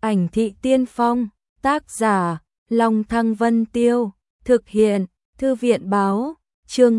Ảnh thị tiên phong, tác giả, Long Thăng Vân Tiêu, thực hiện, Thư viện báo, chương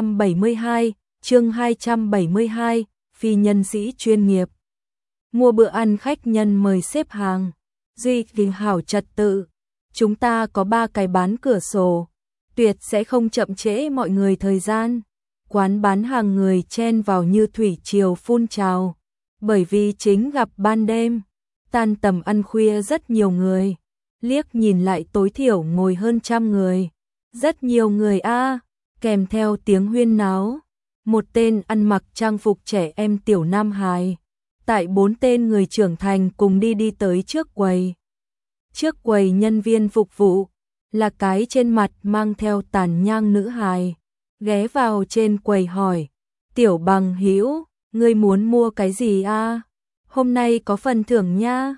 272, phi nhân sĩ chuyên nghiệp. Mua bữa ăn khách nhân mời xếp hàng, duy trì hảo trật tự. Chúng ta có 3 cái bán cửa sổ, tuyệt sẽ không chậm trễ mọi người thời gian. Quán bán hàng người chen vào như thủy triều phun trào, bởi vì chính gặp ban đêm, tan tầm ăn khuya rất nhiều người, liếc nhìn lại tối thiểu ngồi hơn 100 người. Rất nhiều người a, kèm theo tiếng huyên náo. Một tên ăn mặc trang phục trẻ em tiểu nam hài, tại 4 tên người trưởng thành cùng đi tới trước quầy. Trước quầy nhân viên phục vụ là cái trên mặt mang theo tàn nhang nữ hài, ghé vào trên quầy hỏi: "Tiểu Bằng Hữu, ngươi muốn mua cái gì a? Hôm nay có phần thưởng nha."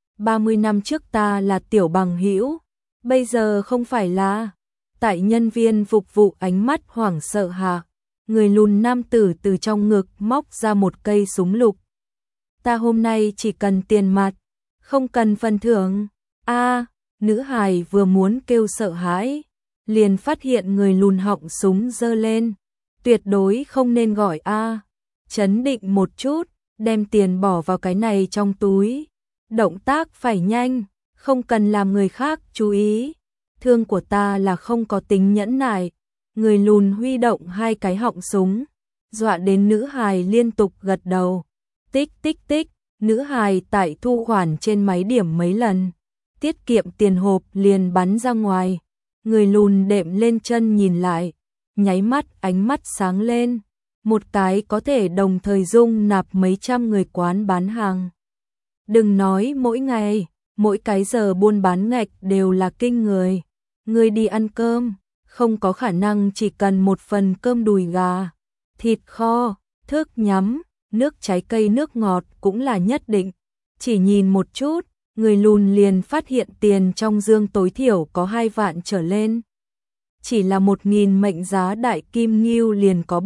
30 năm trước ta là Tiểu Bằng Hữu, bây giờ không phải là. Tại nhân viên phục vụ ánh mắt hoảng sợ hạ, người lùn nam tử từ trong ngực móc ra một cây súng lục. "Ta hôm nay chỉ cần tiền mặt, không cần phần thưởng." A, nữ hài vừa muốn kêu sợ hãi, liền phát hiện người lùn họng súng giơ lên. Tuyệt đối không nên gọi a. Chấn định một chút, đem tiền bỏ vào cái này trong túi. Động tác phải nhanh, không cần làm người khác chú ý. Thương của ta là không có tính nhẫn nại. Người lùn huy động 2 cái họng súng, dọa đến nữ hài liên tục gật đầu. Tích tích tích, nữ hài tại thu khoản trên máy điểm mấy lần, tiết kiệm tiền hộp liền bắn ra ngoài. Người lùn đệm lên chân nhìn lại, nháy mắt ánh mắt sáng lên. Một cái có thể đồng thời dung nạp mấy trăm người quán bán hàng. Đừng nói mỗi ngày, mỗi cái giờ buôn bán ngạch đều là kinh người. Người đi ăn cơm, không có khả năng chỉ cần một phần cơm đùi gà, thịt kho, thức nhắm, nước trái cây nước ngọt cũng là nhất định. Chỉ nhìn một chút, người lùn liền phát hiện tiền trong dương tối thiểu có 2 vạn trở lên. Chỉ là 1.000 mệnh giá đại kim ngưu liền có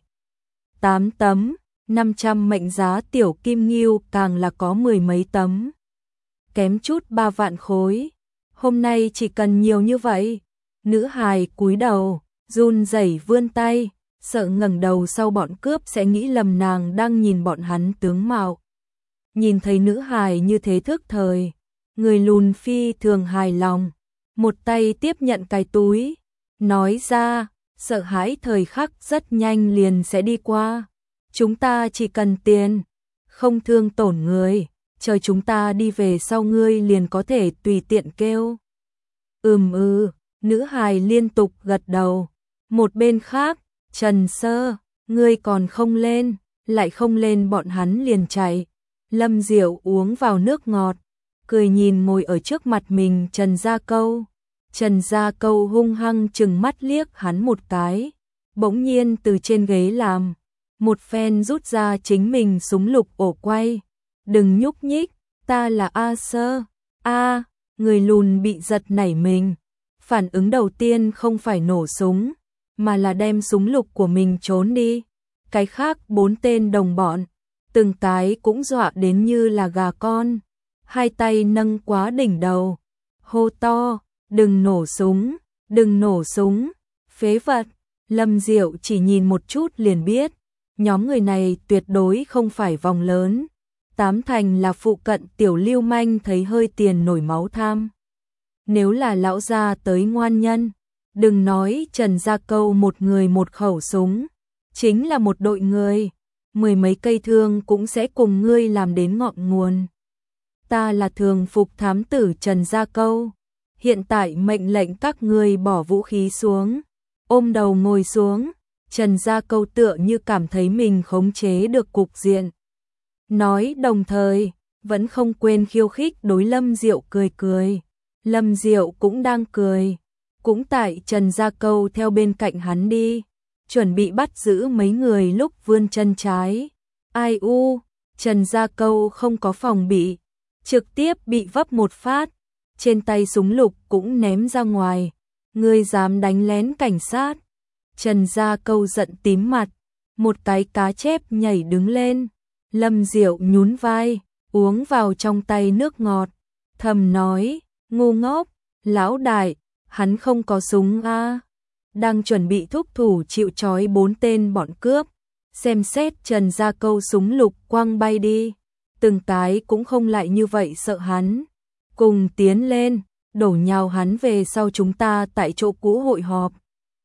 7-8 tấm, 500 mệnh giá tiểu kim ngưu càng là có 10 mấy tấm. Kém chút 3 vạn khối. Hôm nay chỉ cần nhiều như vậy. Nữ hài cúi đầu, run rẩy vươn tay, sợ ngẩng đầu sau bọn cướp sẽ nghĩ lầm nàng đang nhìn bọn hắn tướng mạo. Nhìn thấy nữ hài như thế thức thời, người lùn phi thường hài lòng, một tay tiếp nhận cái túi, nói ra, sợ hãi thời khắc rất nhanh liền sẽ đi qua. Chúng ta chỉ cần tiền, không thương tổn người, chờ chúng ta đi về sau ngươi liền có thể tùy tiện kêu. Nữ hài liên tục gật đầu. Một bên khác, Trần Sơ, ngươi còn không lên, lại không lên bọn hắn liền chạy. Lâm Diệu uống vào nước ngọt, cười nhìn ngồi ở trước mặt mình Trần Gia Câu. Trần Gia Câu hung hăng chừng mắt liếc hắn một cái, bỗng nhiên từ trên ghế làm một phen rút ra chính mình súng lục ổ quay. "Đừng nhúc nhích, ta là A Sơ." A, người lùn bị giật nảy mình. Phản ứng đầu tiên không phải nổ súng, mà là đem súng lục của mình trốn đi. Cái khác 4 tên đồng bọn, từng cái cũng dọa đến như là gà con. 2 tay nâng quá đỉnh đầu, hô to: "Đừng nổ súng, đừng nổ súng, phế vật." Lâm Diệu chỉ nhìn một chút liền biết, nhóm người này tuyệt đối không phải vòng lớn. 8 thành là phụ cận tiểu lưu manh thấy hơi tiền nổi máu tham. Nếu là lão gia tới ngoan nhân, đừng nói Trần Gia Câu một người một khẩu súng, chính là một đội người, 10 mấy cây thương cũng sẽ cùng ngươi làm đến ngọn nguồn. Ta là thường phục thám tử Trần Gia Câu, hiện tại mệnh lệnh các ngươi bỏ vũ khí xuống, ôm đầu ngồi xuống. Trần Gia Câu tựa như cảm thấy mình khống chế được cục diện, nói đồng thời vẫn không quên khiêu khích đối Lâm Diệu cười cười. Lâm Diệu cũng đang cười, cũng tại Trần Gia Câu theo bên cạnh hắn đi, chuẩn bị bắt giữ mấy người lúc vươn chân trái. Ai u, Trần Gia Câu không có phòng bị, trực tiếp bị vấp một phát, trên tay súng lục cũng ném ra ngoài. Ngươi dám đánh lén cảnh sát? Trần Gia Câu giận tím mặt, một cái cá chép nhảy đứng lên. Lâm Diệu nhún vai, uống vào trong tay nước ngọt, thầm nói, ngu ngốc, lão đại, hắn không có súng a. Đang chuẩn bị thúc thủ chịu trói 4 tên bọn cướp, xem xét Trần Gia Câu súng lục quăng bay đi, từng cái cũng không lại như vậy sợ hắn, cùng tiến lên, đổ nhào hắn về sau chúng ta tại chỗ cũ hội họp.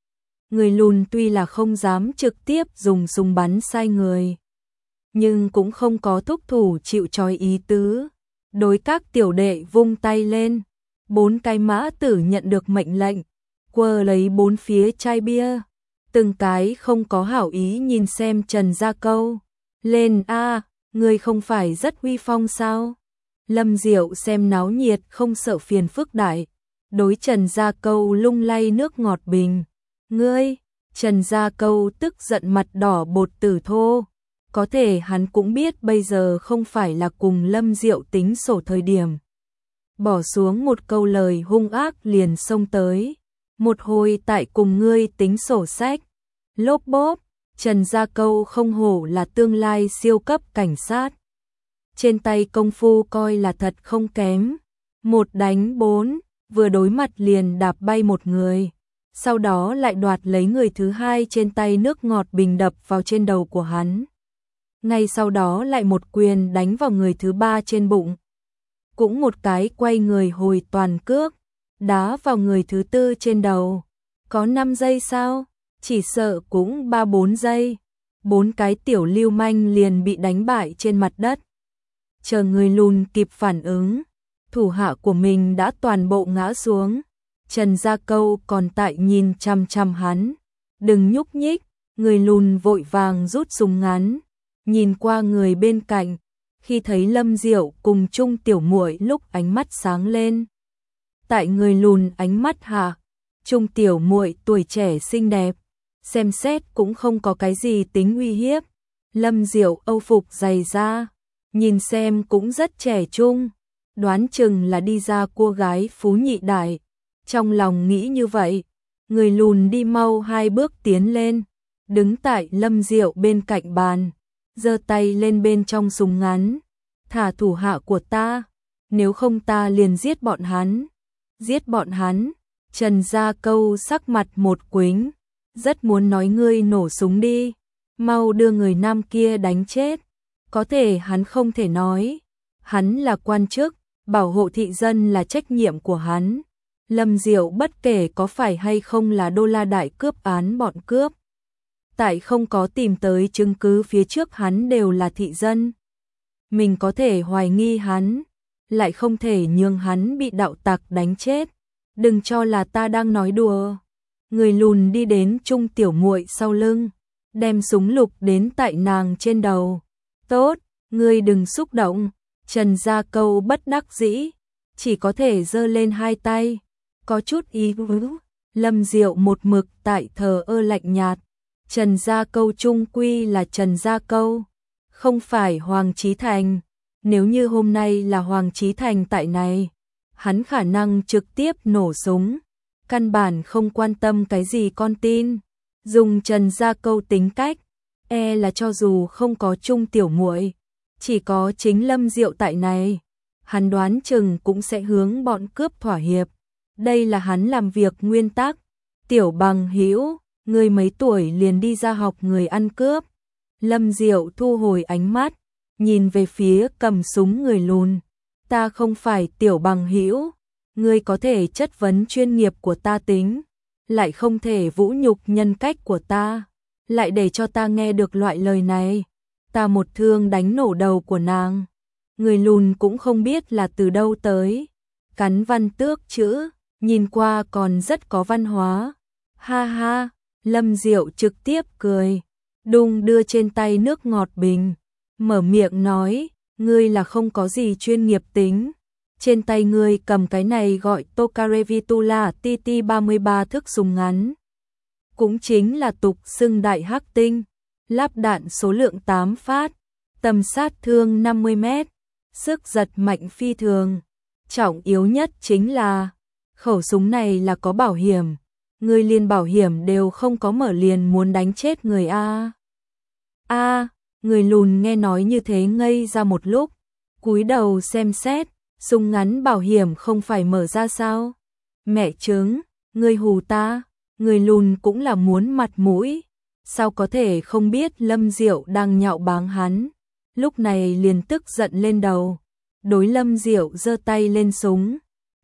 Người lùn tuy là không dám trực tiếp dùng súng bắn sai người, nhưng cũng không có thúc thủ chịu trói ý tứ. Đối các tiểu đệ vung tay lên, 4 cái mã tử nhận được mệnh lệnh, quơ lấy 4 phía chai bia, từng cái không có hảo ý nhìn xem Trần Gia Câu. Lên a, ngươi không phải rất uy phong sao? Lâm Diệu xem náo nhiệt không sợ phiền phức đại, đối Trần Gia Câu lung lay nước ngọt bình. Ngươi, Trần Gia Câu tức giận mặt đỏ bột tử thô. Có thể hắn cũng biết bây giờ không phải là cùng Lâm Diệu tính sổ thời điểm. Bỏ xuống một câu lời hung ác liền xông tới. Một hồi tại cùng ngươi tính sổ sách. Lốp bốp, Trần Gia Câu không hổ là tương lai siêu cấp cảnh sát. Trên tay công phu coi là thật không kém. 1 đánh 4, vừa đối mặt liền đạp bay một người. Sau đó lại đoạt lấy người thứ hai trên tay nước ngọt bình đập vào trên đầu của hắn. Ngay sau đó lại một quyền đánh vào người thứ 3 trên bụng. Cũng một cái quay người hồi toàn cước, đá vào người thứ 4 trên đầu. Có 5 giây sao? Chỉ sợ cũng 3-4 giây. 4 cái tiểu lưu manh liền bị đánh bại trên mặt đất. Chờ người lùn kịp phản ứng, thủ hạ của mình đã toàn bộ ngã xuống. Trần Gia Câu còn tại nhìn chằm chằm hắn. Đừng nhúc nhích, người lùn vội vàng rút súng ngắn. Nhìn qua người bên cạnh, khi thấy Lâm Diệu cùng Trung tiểu muội lúc ánh mắt sáng lên. Tại người lùn ánh mắt hạ, Trung tiểu muội tuổi trẻ xinh đẹp, xem xét cũng không có cái gì tính uy hiếp. Lâm Diệu âu phục dày da, nhìn xem cũng rất trẻ trung, đoán chừng là đi ra cô gái phú nhị đại. Trong lòng nghĩ như vậy, người lùn đi mau 2 bước tiến lên, đứng tại Lâm Diệu bên cạnh bàn, giơ tay lên bên trong súng ngắn, thả thủ hạ của ta, nếu không ta liền giết bọn hắn. Giết bọn hắn? Trần Gia Câu sắc mặt một quĩnh, rất muốn nói ngươi nổ súng đi, mau đưa người nam kia đánh chết. Có thể hắn không thể nói, hắn là quan chức, bảo hộ thị dân là trách nhiệm của hắn. Lâm Diệu bất kể có phải hay không là đô la đại cướp án bọn cướp, tại không có tìm tới chứng cứ phía trước hắn đều là thị dân. Mình có thể hoài nghi hắn, lại không thể nhường hắn bị đạo tặc đánh chết. Đừng cho là ta đang nói đùa. Người lùn đi đến Trung tiểu muội sau lưng, đem súng lục đến tại nàng trên đầu. Tốt, ngươi đừng xúc động. Trần Gia Câu bất đắc dĩ, chỉ có thể giơ lên 2 tay, có chút ý vứ. Lâm Diệu một mực tại thờ ơ lạnh nhạt. Trần Gia Câu trung quy là Trần Gia Câu, không phải Hoàng Chí Thành. Nếu như hôm nay là Hoàng Chí Thành tại này, hắn khả năng trực tiếp nổ súng, căn bản không quan tâm cái gì con tin. Dùng Trần Gia Câu tính cách, là cho dù không có Trung tiểu muội, chỉ có chính Lâm Diệu tại này, hắn đoán chừng cũng sẽ hướng bọn cướp thỏa hiệp. Đây là hắn làm việc nguyên tắc. Tiểu Bằng Hữu, ngươi mấy tuổi liền đi ra học người ăn cướp? Lâm Diệu thu hồi ánh mắt, nhìn về phía cầm súng người lùn. Ta không phải Tiểu Bằng Hữu, ngươi có thể chất vấn chuyên nghiệp của ta tính, lại không thể vũ nhục nhân cách của ta, lại để cho ta nghe được loại lời này. Ta một thương đánh nổ đầu của nàng. Người lùn cũng không biết là từ đâu tới, cắn văn tước chữ, nhìn qua còn rất có văn hóa. Ha ha, Lâm Diệu trực tiếp cười, đung đưa trên tay nước ngọt bình, mở miệng nói, ngươi là không có gì chuyên nghiệp tính. Trên tay ngươi cầm cái này gọi Tokarevitula TT-33 thước súng ngắn, cũng chính là tục xưng đại hắc tinh, lắp đạn số lượng 8 phát, tầm sát thương 50 mét, sức giật mạnh phi thường. Trọng yếu nhất chính là khẩu súng này là có bảo hiểm, người liền bảo hiểm đều không có mở liền muốn đánh chết người a. Người lùn nghe nói như thế ngây ra một lúc, cúi đầu xem xét, Súng ngắn bảo hiểm không phải mở ra sao? Mẹ chứng, người hù ta, người lùn cũng là muốn mặt mũi. Sao có thể không biết Lâm Diệu đang nhạo báng hắn? Lúc này liền tức giận lên đầu. Đối Lâm Diệu giơ tay lên súng.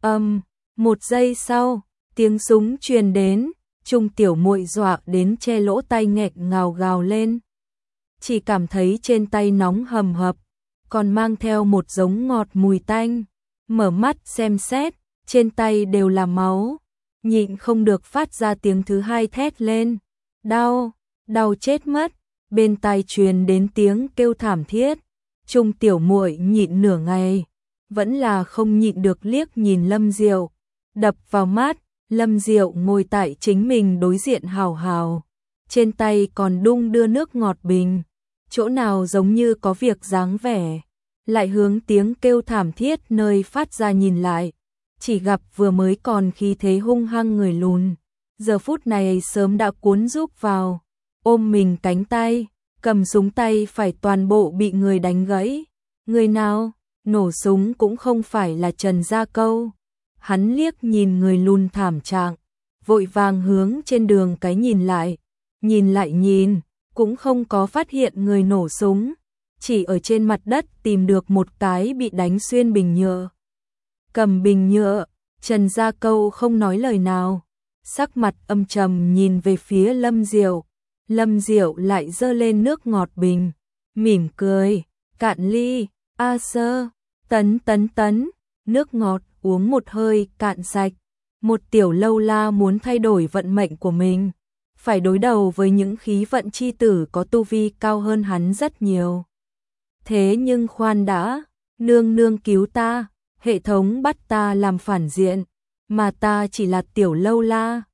Một giây sau, tiếng súng truyền đến, Trung tiểu muội dọa đến che lỗ tai nghẹt ngào gào lên. Chỉ cảm thấy trên tay nóng hầm hập, còn mang theo một giống ngọt mùi tanh. Mở mắt xem xét, trên tay đều là máu, nhịn không được phát ra tiếng thứ hai thét lên. Đau, đau chết mất. Bên tai truyền đến tiếng kêu thảm thiết. Trung tiểu muội nhịn nửa ngày, vẫn là không nhịn được liếc nhìn Lâm Diệu. Đập vào mắt, Lâm Diệu ngồi tại chính mình đối diện hào hào, trên tay còn đung đưa nước ngọt bình, chỗ nào giống như có việc dáng vẻ. Lại hướng tiếng kêu thảm thiết nơi phát ra nhìn lại, chỉ gặp vừa mới còn khí thế hung hăng người lùn, giờ phút này sớm đã cuốn rúc vào, ôm mình cánh tay, cầm súng tay phải toàn bộ bị người đánh gãy. Người nào nổ súng cũng không phải là Trần Gia Câu. Hắn liếc nhìn người lùn thảm trạng, vội vàng hướng trên đường cái nhìn lại nhìn, cũng không có phát hiện người nổ súng, chỉ ở trên mặt đất tìm được một cái bị đánh xuyên bình nhựa. Cầm bình nhựa, Trần Gia Câu không nói lời nào, sắc mặt âm trầm nhìn về phía Lâm Diệu. Lâm Diệu lại giơ lên nước ngọt bình, mỉm cười, cạn ly, a sơ, tấn, nước ngọt uống một hơi cạn sạch. Một tiểu lâu la muốn thay đổi vận mệnh của mình, phải đối đầu với những khí vận chi tử có tu vi cao hơn hắn rất nhiều. Thế nhưng khoan đã, nương nương cứu ta, hệ thống bắt ta làm phản diện, mà ta chỉ là tiểu lâu la,